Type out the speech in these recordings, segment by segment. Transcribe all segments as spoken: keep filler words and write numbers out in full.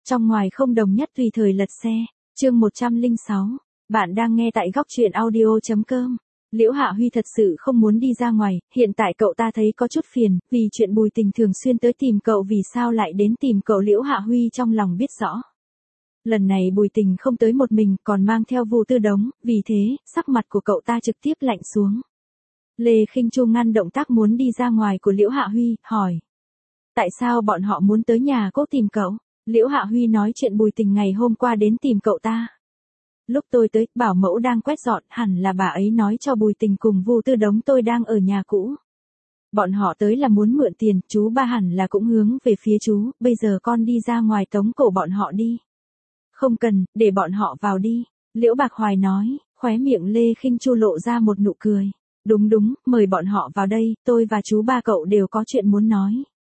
Trong ngoài không đồng nhất tùy thời lật xe. Chương một trăm lẻ sáu. Bạn đang nghe tại góc truyện audio chấm com. Liễu Hạ Huy thật sự không muốn đi ra ngoài, hiện tại cậu ta thấy có chút phiền, vì chuyện Bùi Tình thường xuyên tới tìm cậu, vì sao lại đến tìm cậu. Liễu Hạ Huy trong lòng biết rõ. Lần này Bùi Tình không tới một mình, còn mang theo Vu Tư Đống, vì thế, sắc mặt của cậu ta trực tiếp lạnh xuống. Lê Khinh Chu ngăn động tác muốn đi ra ngoài của Liễu Hạ Huy, hỏi. Tại sao bọn họ muốn tới nhà cô tìm cậu? Liễu Hạ Huy nói chuyện Bùi Tình ngày hôm qua đến tìm cậu ta. Lúc tôi tới, bảo mẫu đang quét dọn, hẳn là bà ấy nói cho Bùi Tình cùng Vu Tư Đống tôi đang ở nhà cũ. Bọn họ tới là muốn mượn tiền, chú ba hẳn là cũng hướng về phía chú, bây giờ con đi ra ngoài tống cổ bọn họ đi. Không cần, để bọn họ vào đi. Liễu Bạc Hoài nói, khóe miệng Lê Khinh Chu lộ ra một nụ cười. Đúng đúng, mời bọn họ vào đây, tôi và chú ba cậu đều có chuyện muốn nói.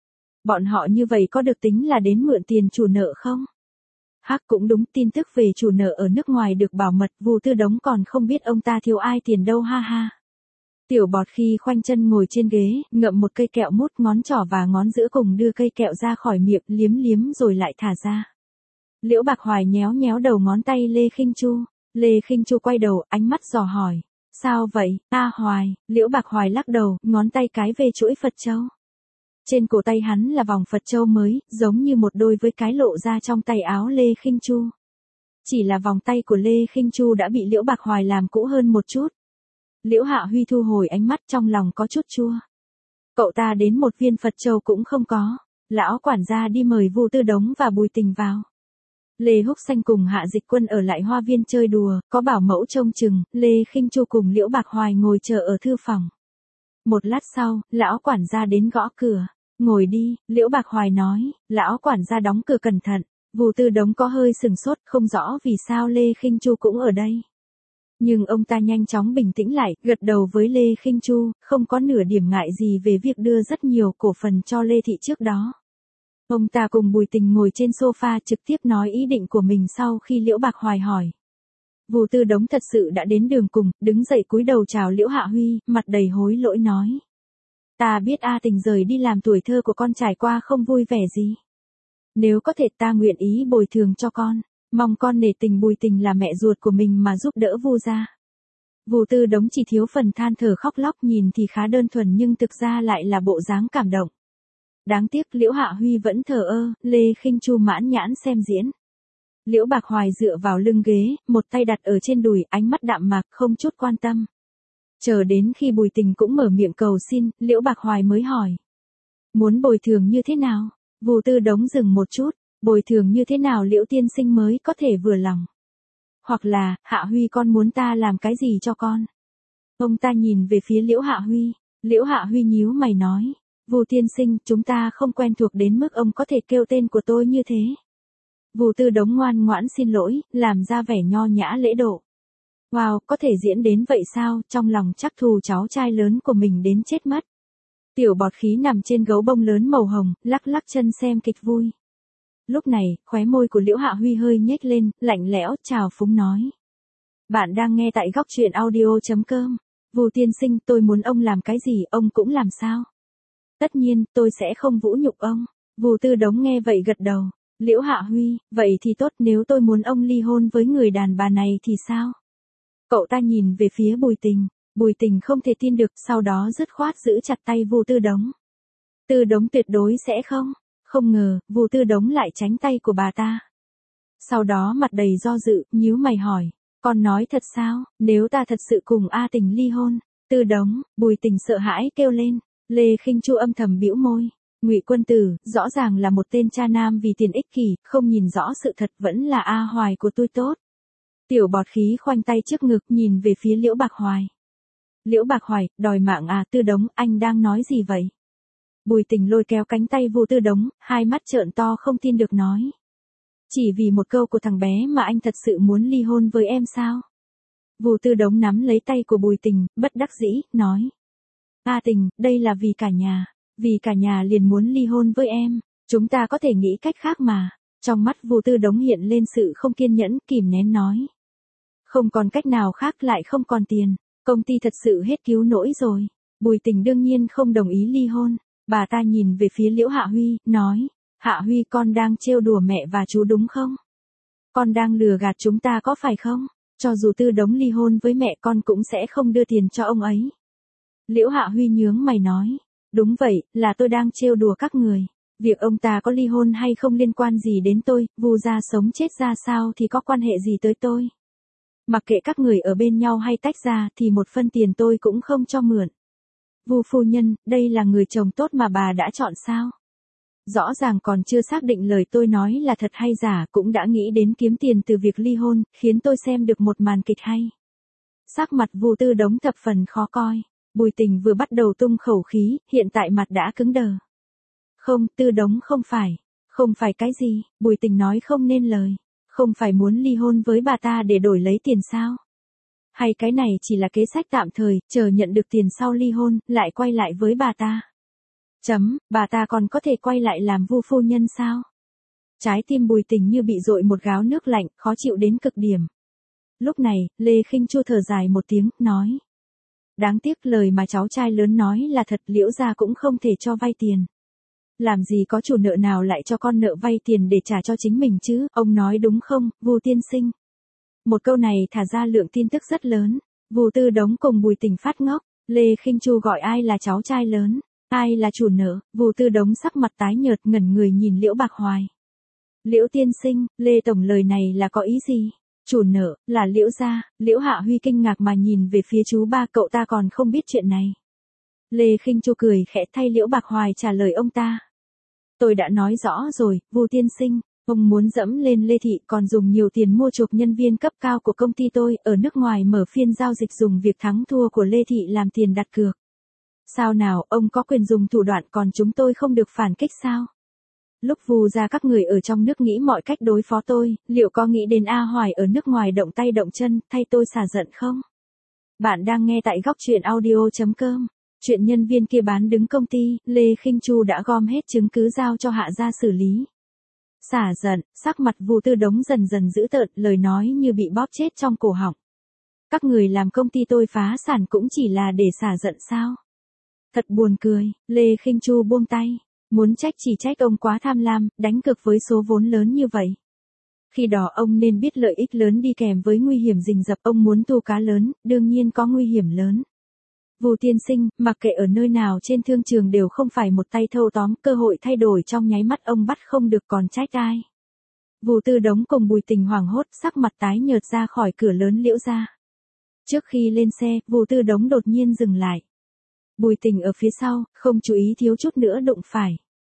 Bọn họ như vậy có được tính là đến mượn tiền chủ nợ không? Hắc cũng đúng, tin tức về chủ nợ ở nước ngoài được bảo mật, Vu Tư Đống còn không biết ông ta thiếu ai tiền đâu ha ha. Tiểu Bọt khi khoanh chân ngồi trên ghế, ngậm một cây kẹo mút, ngón trỏ và ngón giữa cùng đưa cây kẹo ra khỏi miệng, liếm liếm rồi lại thả ra. Liễu Bạc Hoài nhéo nhéo đầu ngón tay Lê Khinh Chu. Lê Khinh Chu quay đầu, ánh mắt dò hỏi. Sao vậy, A Hoài? Liễu Bạc Hoài lắc đầu, ngón tay cái về chuỗi Phật châu. Trên cổ tay hắn là vòng Phật châu mới, giống như một đôi với cái lộ ra trong tay áo Lê Khinh Chu. Chỉ là vòng tay của Lê Khinh Chu đã bị Liễu Bạc Hoài làm cũ hơn một chút. Liễu Hạ Huy thu hồi ánh mắt, trong lòng có chút chua. Cậu ta đến một viên Phật châu cũng không có. Lão quản gia đi mời Vu Tư Đống và Bùi Tình vào. Lê Húc Xanh cùng Hạ Dịch Quân ở lại hoa viên chơi đùa, có bảo mẫu trông chừng, Lê Khinh Chu cùng Liễu Bạc Hoài ngồi chờ ở thư phòng. Một lát sau, lão quản gia đến gõ cửa. Ngồi đi, Liễu Bạc Hoài nói, lão quản gia đóng cửa cẩn thận. Vu Tư Đống có hơi sừng sốt, không rõ vì sao Lê Khinh Chu cũng ở đây. Nhưng ông ta nhanh chóng bình tĩnh lại, gật đầu với Lê Khinh Chu, không có nửa điểm ngại gì về việc đưa rất nhiều cổ phần cho Lê Thị trước đó. Ông ta cùng Bùi Tình ngồi trên sofa trực tiếp nói ý định của mình sau khi Liễu Bạc Hoài hỏi. Vu Tư Đống thật sự đã đến đường cùng, đứng dậy cúi đầu chào Liễu Hạ Huy, mặt đầy hối lỗi nói. Ta biết A Tình rời đi làm tuổi thơ của con trải qua không vui vẻ gì. Nếu có thể ta nguyện ý bồi thường cho con, mong con nể tình Bùi Tình là mẹ ruột của mình mà giúp đỡ Vu gia. Vu Tư Đống chỉ thiếu phần than thở khóc lóc, nhìn thì khá đơn thuần nhưng thực ra lại là bộ dáng cảm động. Đáng tiếc Liễu Hạ Huy vẫn thờ ơ, Lê Khinh Chu mãn nhãn xem diễn. Liễu Bạc Hoài dựa vào lưng ghế, một tay đặt ở trên đùi, ánh mắt đạm mạc, không chút quan tâm. Chờ đến khi Bùi Tình cũng mở miệng cầu xin, Liễu Bạc Hoài mới hỏi. Muốn bồi thường như thế nào? Vu Tư Đống dừng một chút, bồi thường như thế nào Liễu tiên sinh mới có thể vừa lòng? Hoặc là, Hạ Huy con muốn ta làm cái gì cho con? Ông ta nhìn về phía Liễu Hạ Huy, Liễu Hạ Huy nhíu mày nói. Vu tiên sinh, chúng ta không quen thuộc đến mức ông có thể kêu tên của tôi như thế. Vu Tư Đống ngoan ngoãn xin lỗi, làm ra vẻ nho nhã lễ độ. Wow, có thể diễn đến vậy sao, trong lòng chắc thù cháu trai lớn của mình đến chết mất. Tiểu Bọt khí nằm trên gấu bông lớn màu hồng, lắc lắc chân xem kịch vui. Lúc này, khóe môi của Liễu Hạ Huy hơi nhếch lên, lạnh lẽo, chào phúng nói. Bạn đang nghe tại góc truyện audio chấm com. Vu tiên sinh, tôi muốn ông làm cái gì, ông cũng làm sao? Tất nhiên, tôi sẽ không vũ nhục ông. Vu Tư Đống nghe vậy gật đầu. Liễu Hạ Huy, vậy thì tốt, nếu tôi muốn ông ly hôn với người đàn bà này thì sao? Cậu ta nhìn về phía Bùi Tình, Bùi Tình không thể tin được, sau đó dứt khoát giữ chặt tay Vu Tư Đống. Tư Đống tuyệt đối sẽ không. Không ngờ, Vu Tư Đống lại tránh tay của bà ta. Sau đó mặt đầy do dự, nhíu mày hỏi. Con nói thật sao, nếu ta thật sự cùng A Tình ly hôn? Tư Đống, Bùi Tình sợ hãi kêu lên. Lê Khinh Chu âm thầm bĩu môi. Ngụy Quân Tử, rõ ràng là một tên cha nam vì tiền ích kỷ, không nhìn rõ sự thật, vẫn là A Hoài của tôi tốt. Tiểu Bọt khí khoanh tay trước ngực nhìn về phía Liễu Bạc Hoài. Liễu Bạc Hoài, đòi mạng à? Tư Đống, anh đang nói gì vậy? Bùi Tình lôi kéo cánh tay Vu Tư Đống, hai mắt trợn to không tin được nói. Chỉ vì một câu của thằng bé mà anh thật sự muốn ly hôn với em sao? Vu Tư Đống nắm lấy tay của Bùi Tình, bất đắc dĩ, nói. A Tình, đây là vì cả nhà, vì cả nhà liền muốn ly hôn với em, chúng ta có thể nghĩ cách khác mà. Trong mắt Vu Tư Đống hiện lên sự không kiên nhẫn, kìm nén nói. Không còn cách nào khác, lại không còn tiền, công ty thật sự hết cứu nỗi rồi. Bùi Tình đương nhiên không đồng ý ly hôn, bà ta nhìn về phía Liễu Hạ Huy, nói. Hạ Huy, con đang trêu đùa mẹ và chú đúng không? Con đang lừa gạt chúng ta có phải không? Cho dù Tư Đống ly hôn với mẹ con cũng sẽ không đưa tiền cho ông ấy. Liễu Hạ Huy nhướng mày nói. Đúng vậy, là tôi đang trêu đùa các người. Việc ông ta có ly hôn hay không liên quan gì đến tôi, Vu gia sống chết ra sao thì có quan hệ gì tới tôi. Mặc kệ các người ở bên nhau hay tách ra thì một phân tiền tôi cũng không cho mượn. Vu phu nhân, đây là người chồng tốt mà bà đã chọn sao? Rõ ràng còn chưa xác định lời tôi nói là thật hay giả cũng đã nghĩ đến kiếm tiền từ việc ly hôn, khiến tôi xem được một màn kịch hay. Sắc mặt Vu Tư Đống thập phần khó coi. Bùi Tình vừa bắt đầu tung khẩu khí, hiện tại mặt đã cứng đờ. Không, Tư Đống không phải. Không phải cái gì, Bùi Tình nói không nên lời. Không phải muốn ly hôn với bà ta để đổi lấy tiền sao? Hay cái này chỉ là kế sách tạm thời, chờ nhận được tiền sau ly hôn, lại quay lại với bà ta. Chấm, bà ta còn có thể quay lại làm Vu phu nhân sao? Trái tim Bùi Tình như bị dội một gáo nước lạnh, khó chịu đến cực điểm. Lúc này, Lê Khinh Chu thở dài một tiếng, nói. Đáng tiếc lời mà cháu trai lớn nói là thật, Liễu gia cũng không thể cho vay tiền. Làm gì có chủ nợ nào lại cho con nợ vay tiền để trả cho chính mình chứ, ông nói đúng không, Vu tiên sinh? Một câu này thả ra lượng tin tức rất lớn. Vu Tư Đống cùng Bùi Tình phát ngốc. Lê Khinh Chu gọi ai là cháu trai lớn, ai là chủ nợ? Vu Tư Đống sắc mặt tái nhợt ngẩn người nhìn Liễu Bạc Hoài. Liễu tiên sinh, Lê tổng lời này là có ý gì? Chủ nợ là Liễu gia. Liễu Hạ Huy kinh ngạc mà nhìn về phía chú ba, cậu ta còn không biết chuyện này. Lê Khinh Chu cười khẽ thay Liễu Bạc Hoài trả lời ông ta. Tôi đã nói rõ rồi, Vu tiên sinh, ông muốn dẫm lên Lê Thị còn dùng nhiều tiền mua chuộc nhân viên cấp cao của công ty tôi ở nước ngoài mở phiên giao dịch dùng việc thắng thua của Lê Thị làm tiền đặt cược. Sao nào, ông có quyền dùng thủ đoạn còn chúng tôi không được phản kích sao? Lúc Vu gia các người ở trong nước nghĩ mọi cách đối phó tôi, liệu có nghĩ đến A Hoài ở nước ngoài động tay động chân, thay tôi xả giận không? Bạn đang nghe tại góc truyện audio chấm com. Chuyện nhân viên kia bán đứng công ty, Lê Khinh Chu đã gom hết chứng cứ giao cho Hạ gia xử lý. Xả giận, sắc mặt Vu Tư Đống dần dần dữ tợn, lời nói như bị bóp chết trong cổ họng. Các người làm công ty tôi phá sản cũng chỉ là để xả giận sao? Thật buồn cười, Lê Khinh Chu buông tay. Muốn trách chỉ trách ông quá tham lam, đánh cược với số vốn lớn như vậy. Khi đó ông nên biết lợi ích lớn đi kèm với nguy hiểm rình rập, ông muốn thu cá lớn, đương nhiên có nguy hiểm lớn. Vu tiên sinh, mặc kệ ở nơi nào trên thương trường đều không phải một tay thâu tóm, cơ hội thay đổi trong nháy mắt ông bắt không được còn trách ai. Vu Tư Đống cùng Bùi Tình hoảng hốt, sắc mặt tái nhợt ra khỏi cửa lớn Liễu gia. Trước khi lên xe, Vu Tư Đống đột nhiên dừng lại. Bùi Tình ở phía sau, không chú ý thiếu chút nữa đụng phải.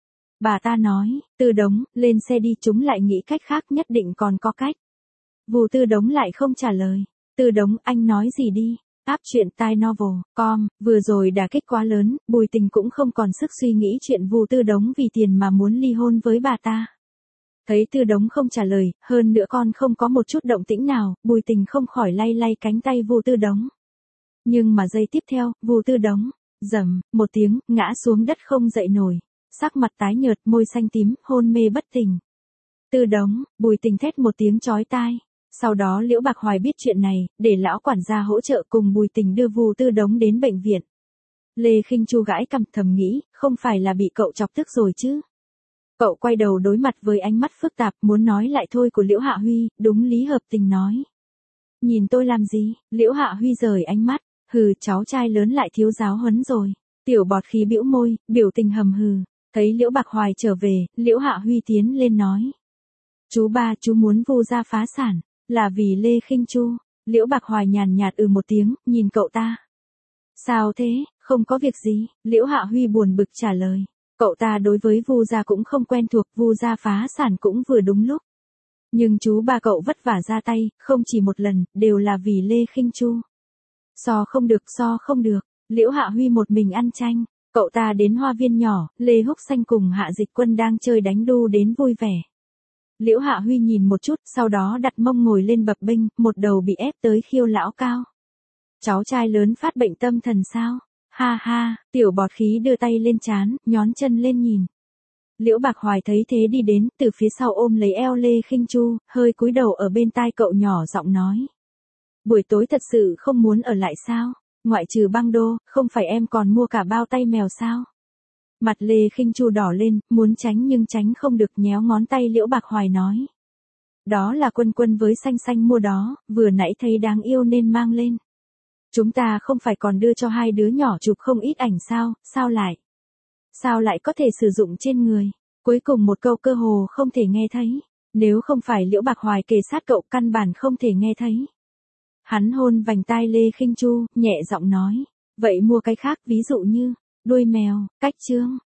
Bà ta nói, Tư Đống, lên xe đi, chúng lại nghĩ cách khác, nhất định còn có cách. Vu Tư Đống lại không trả lời. Tư Đống, anh nói gì đi? Áp truyện tai novel, com, vừa rồi đả kích quá lớn, Bùi Tình cũng không còn sức suy nghĩ chuyện Vu Tư Đống vì tiền mà muốn ly hôn với bà ta. Thấy Tư Đống không trả lời, hơn nữa con không có một chút động tĩnh nào, Bùi Tình không khỏi lay lay cánh tay Vu Tư Đống. Nhưng mà giây tiếp theo, Vu Tư Đống, rầm, một tiếng, ngã xuống đất không dậy nổi. Sắc mặt tái nhợt, môi xanh tím, hôn mê bất tỉnh. Tư Đống, Bùi Tình thét một tiếng chói tai. Sau đó Liễu Bạc Hoài biết chuyện này, để lão quản gia hỗ trợ cùng Bùi Tình đưa Vu Tư Đống đến bệnh viện. Lê Khinh Chu gãi cằm thầm nghĩ, không phải là bị cậu chọc tức rồi chứ? Cậu quay đầu đối mặt với ánh mắt phức tạp, muốn nói lại thôi của Liễu Hạ Huy, đúng lý hợp tình nói. Nhìn tôi làm gì? Liễu Hạ Huy rời ánh mắt, hừ, cháu trai lớn lại thiếu giáo huấn rồi. Tiểu bọt khí bĩu môi, biểu tình hầm hừ. Thấy Liễu Bạc Hoài trở về, Liễu Hạ Huy tiến lên nói. Chú ba, chú muốn Vu gia phá sản, là vì Lê Khinh Chu. Liễu Bạc Hoài nhàn nhạt ừ một tiếng, nhìn cậu ta. Sao thế, không có việc gì, Liễu Hạ Huy buồn bực trả lời. Cậu ta đối với Vu gia cũng không quen thuộc, Vu gia phá sản cũng vừa đúng lúc. Nhưng chú ba cậu vất vả ra tay, không chỉ một lần, đều là vì Lê Khinh Chu. So không được, so không được, Liễu Hạ Huy một mình ăn chanh. Cậu ta đến hoa viên nhỏ, Lê Húc Xanh cùng Hạ Dịch Quân đang chơi đánh đu đến vui vẻ. Liễu Hạ Huy nhìn một chút, sau đó đặt mông ngồi lên bập bênh, một đầu bị ép tới khiêu lão cao. Cháu trai lớn phát bệnh tâm thần sao? Ha ha, tiểu bọt khí đưa tay lên trán, nhón chân lên nhìn. Liễu Bạc Hoài thấy thế đi đến, từ phía sau ôm lấy eo Lê Khinh Chu, hơi cúi đầu ở bên tai cậu nhỏ giọng nói. Buổi tối thật sự không muốn ở lại sao? Ngoại trừ băng đô, không phải em còn mua cả bao tay mèo sao? Mặt Lê Khinh Chu đỏ lên, muốn tránh nhưng tránh không được, nhéo ngón tay Liễu Bạc Hoài nói. Đó là Quân Quân với Xanh Xanh mua đó, vừa nãy thấy đáng yêu nên mang lên. Chúng ta không phải còn đưa cho hai đứa nhỏ chụp không ít ảnh sao, sao lại? Sao lại có thể sử dụng trên người? Cuối cùng một câu cơ hồ không thể nghe thấy. Nếu không phải Liễu Bạc Hoài kề sát cậu căn bản không thể nghe thấy. Hắn hôn vành tai Lê Khinh Chu, nhẹ giọng nói. Vậy mua cái khác, ví dụ như, đuôi mèo, cách chương.